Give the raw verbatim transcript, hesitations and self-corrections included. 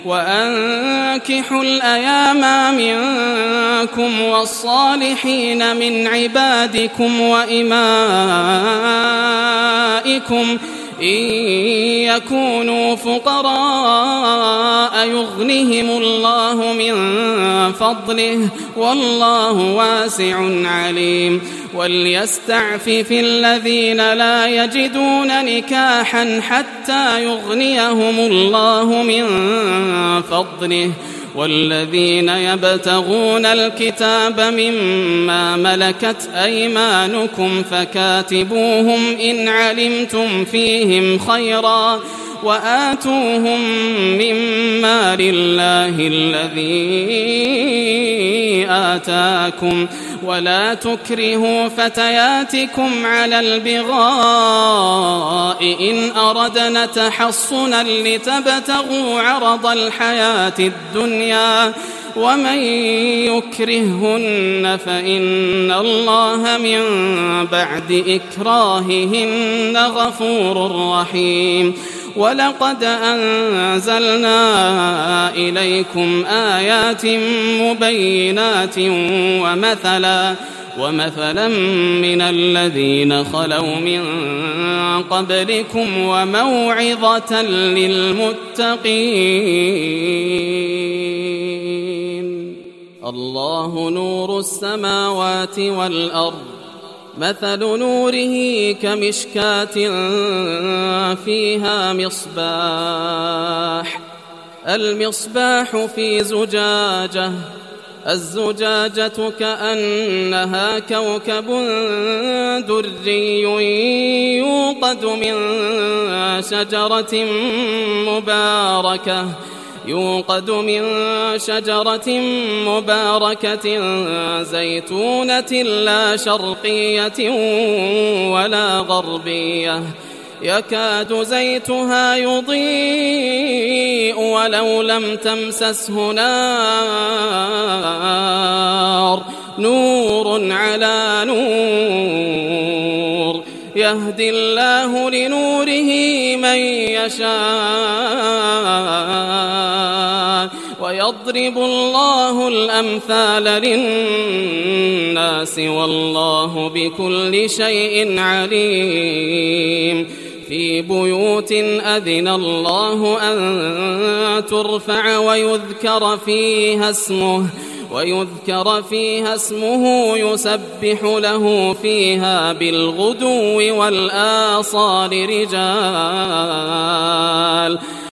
وأنكحوا الأيام منكم والصالحين من عبادكم وإمائكم إن يكونوا فقراء يغنهم الله من فضله والله واسع عليم وليستعفف الذين لا يجدون نكاحا حتى يغنيهم الله من فضله والذين يبتغون الكتاب مما ملكت أيمانكم فكاتبوهم إن علمتم فيهم خيرا وآتوهم مما لله الذي آتاكم ولا تكرهوا فتياتكم على البغاء إن أردنا تحصنا لتبتغوا عرض الحياة الدنيا ومن يكرههن فإن الله من بعد إكراههن غفور رحيم ولقد أنزلنا إليكم آيات مبينات ومثلا ومثلا من الذين خلوا من قبلكم وموعظة للمتقين. الله نور السماوات والأرض مثل نوره كمشكاة فيها مصباح المصباح في زجاجة الزجاجة كأنها كوكب دري يوقد من شجرة مباركة يوقد من شجرة مباركة زيتونة لا شرقية ولا غربية يكاد زيتها يضيء ولو لم تمسسه نار نور على نور يهدي الله لنوره من يشاء ويضرب الله الأمثال للناس والله بكل شيء عليم. في بيوت أذن الله أن ترفع ويذكر فيها اسمه ويذكر فيها اسمه يسبح له فيها بالغدو والآصال رجال